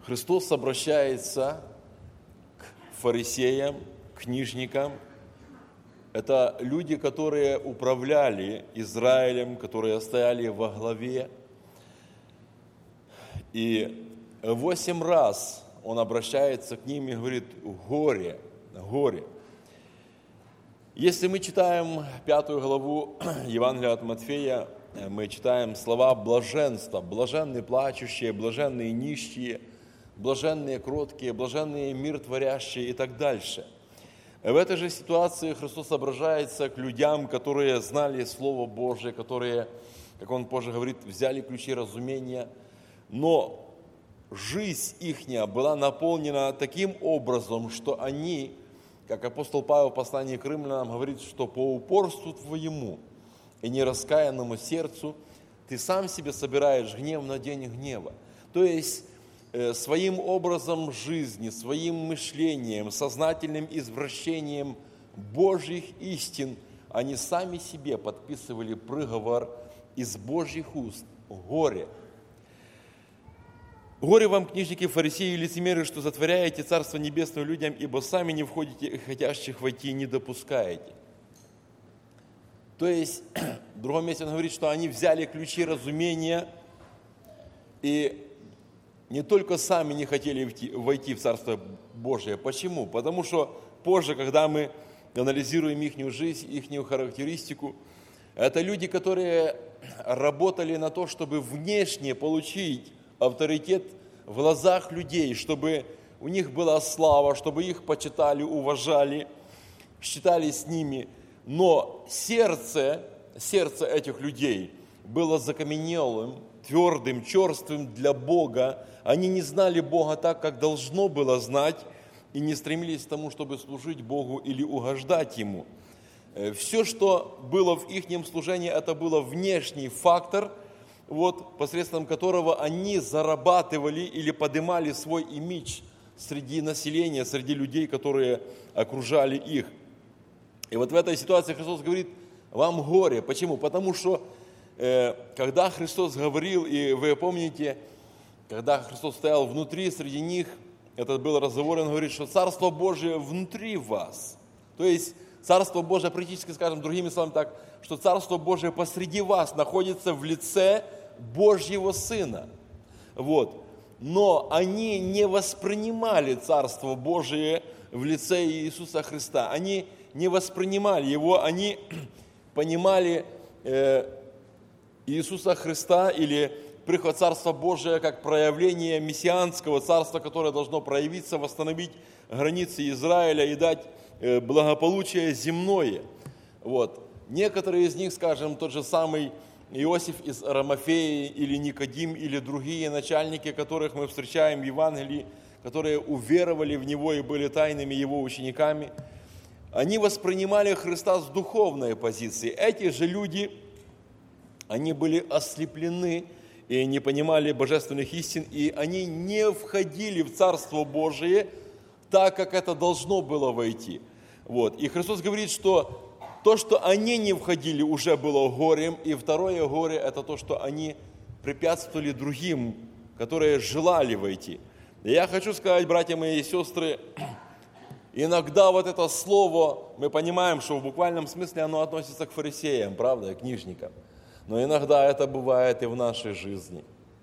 Христос обращается к фарисеям, книжникам. Это люди, которые управляли Израилем, которые стояли во главе. И 8 раз Он обращается к ним и говорит: горе, горе. Если мы читаем 5 главу Евангелия от Матфея, мы читаем слова блаженства: блаженные плачущие, блаженные нищие, блаженные кроткие, блаженные миротворящие и так дальше. В этой же ситуации Христос обращается к людям, которые знали Слово Божие, которые, как Он позже говорит, взяли ключи разумения, но жизнь ихняя была наполнена таким образом, что они, как апостол Павел в послании к Римлянам говорит, что по упорству твоему и нераскаянному сердцу ты сам себе собираешь гнев на день гнева. То есть своим образом жизни, своим мышлением, сознательным извращением Божьих истин они сами себе подписывали приговор из Божьих уст: горе. Горе вам, книжники, фарисеи и лицемеры, что затворяете Царство Небесное людям, ибо сами не входите и хотящих войти не допускаете. То есть, в другом месте он говорит, что они взяли ключи разумения и не только сами не хотели войти в Царство Божие. Почему? Потому что позже, когда мы анализируем их жизнь, их характеристику, это люди, которые работали на то, чтобы внешне получить авторитет в глазах людей, чтобы у них была слава, чтобы их почитали, уважали, считали с ними. Но сердце этих людей было закаменелым, твердым, черствым для Бога. Они не знали Бога так, как должно было знать, и не стремились к тому, чтобы служить Богу или угождать Ему. Все, что было в их служении, это был внешний фактор, посредством которого они зарабатывали или поднимали свой имидж среди населения, среди людей, которые окружали их. И в этой ситуации Христос говорит: вам горе. Почему? Потому что, когда Христос говорил, и вы помните, когда Христос стоял внутри, среди них, этот был разговор, Он говорит, что Царство Божие внутри вас. То есть, Царство Божие, практически, скажем, другими словами так, что Царство Божие посреди вас находится в лице Божьего Сына. Но они не воспринимали Царство Божие в лице Иисуса Христа. Они не воспринимали Его, они понимали Иисуса Христа или приход Царства Божия как проявление мессианского царства, которое должно проявиться, восстановить границы Израиля и дать благополучие земное. Некоторые из них, скажем, тот же самый Иосиф из Арамафеи или Никодим, или другие начальники, которых мы встречаем в Евангелии, которые уверовали в Него и были тайными Его учениками, они воспринимали Христа с духовной позиции. Эти же люди, они были ослеплены и не понимали божественных истин, и они не входили в Царство Божие так, как это должно было войти. И Христос говорит, что то, что они не входили, уже было горем, и второе горе – это то, что они препятствовали другим, которые желали войти. И я хочу сказать, братья мои и сестры, иногда это слово, мы понимаем, что в буквальном смысле оно относится к фарисеям, правда, к книжникам. Но иногда это бывает и в нашей жизни.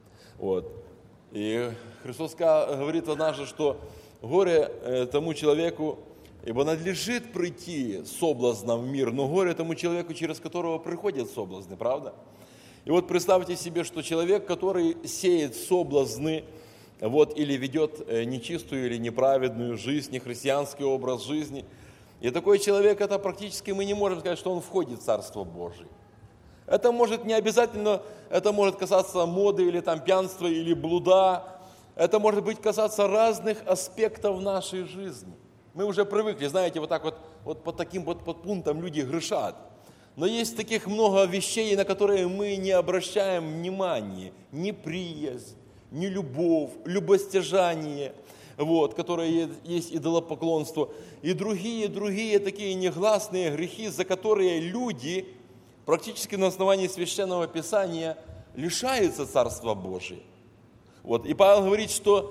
И Христос говорит однажды, что горе тому человеку, ибо надлежит прийти соблазном в мир, но горе тому человеку, через которого приходят соблазны, правда? И представьте себе, что человек, который сеет соблазны, или ведет нечистую или неправедную жизнь, нехристианский образ жизни, и такой человек, это практически мы не можем сказать, что он входит в Царство Божие. Это может не обязательно, это может касаться моды или пьянства или блуда, это может быть касаться разных аспектов нашей жизни. Мы уже привыкли, знаете, по таким подпунктам люди грешат. Но есть таких много вещей, на которые мы не обращаем внимания. Неприязнь, нелюбовь, любостяжание, которые есть идолопоклонство. И другие такие негласные грехи, за которые люди практически на основании Священного Писания лишаются Царства Божия. И Павел говорит, что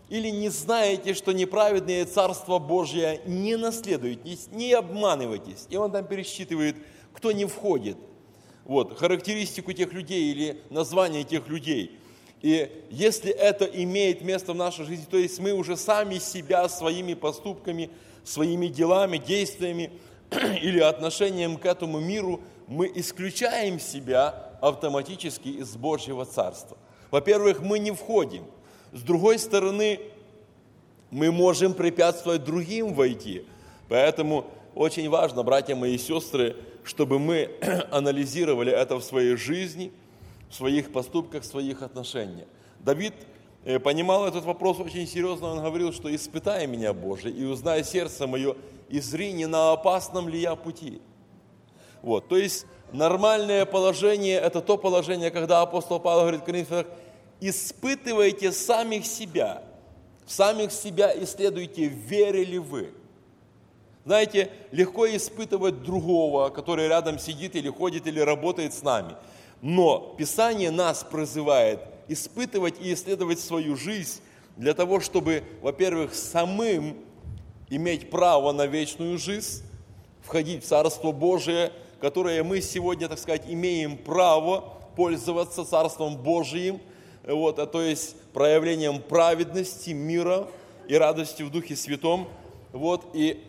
Или не знаете, что неправедные Царство Божие не наследуют, не обманывайтесь. И он там пересчитывает, кто не входит. Вот, характеристику тех людей или название тех людей. И если это имеет место в нашей жизни, то есть мы уже сами себя своими поступками, своими делами, действиями или отношением к этому миру, мы исключаем себя автоматически из Божьего Царства. Во-первых, мы не входим. С другой стороны, мы можем препятствовать другим войти. Поэтому очень важно, братья мои и сестры, чтобы мы анализировали это в своей жизни, в своих поступках, в своих отношениях. Давид понимал этот вопрос очень серьезно. Он говорил, что «испытай меня, Боже, и узнай сердце мое, и зри, не на опасном ли я пути». Вот, то есть нормальное положение – это то положение, когда апостол Павел говорит Коринфянам: «Испытывайте самих себя исследуйте, верили вы». Знаете, легко испытывать другого, который рядом сидит или ходит, или работает с нами. Но Писание нас призывает испытывать и исследовать свою жизнь для того, чтобы, во-первых, самым иметь право на вечную жизнь, входить в Царство Божие, которое мы сегодня, так сказать, имеем право пользоваться Царством Божиим, вот, то есть проявлением праведности, мира и радости в Духе Святом, вот, и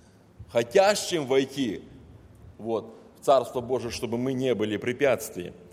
хотящим войти вот, в Царство Божие, чтобы мы не были препятствием.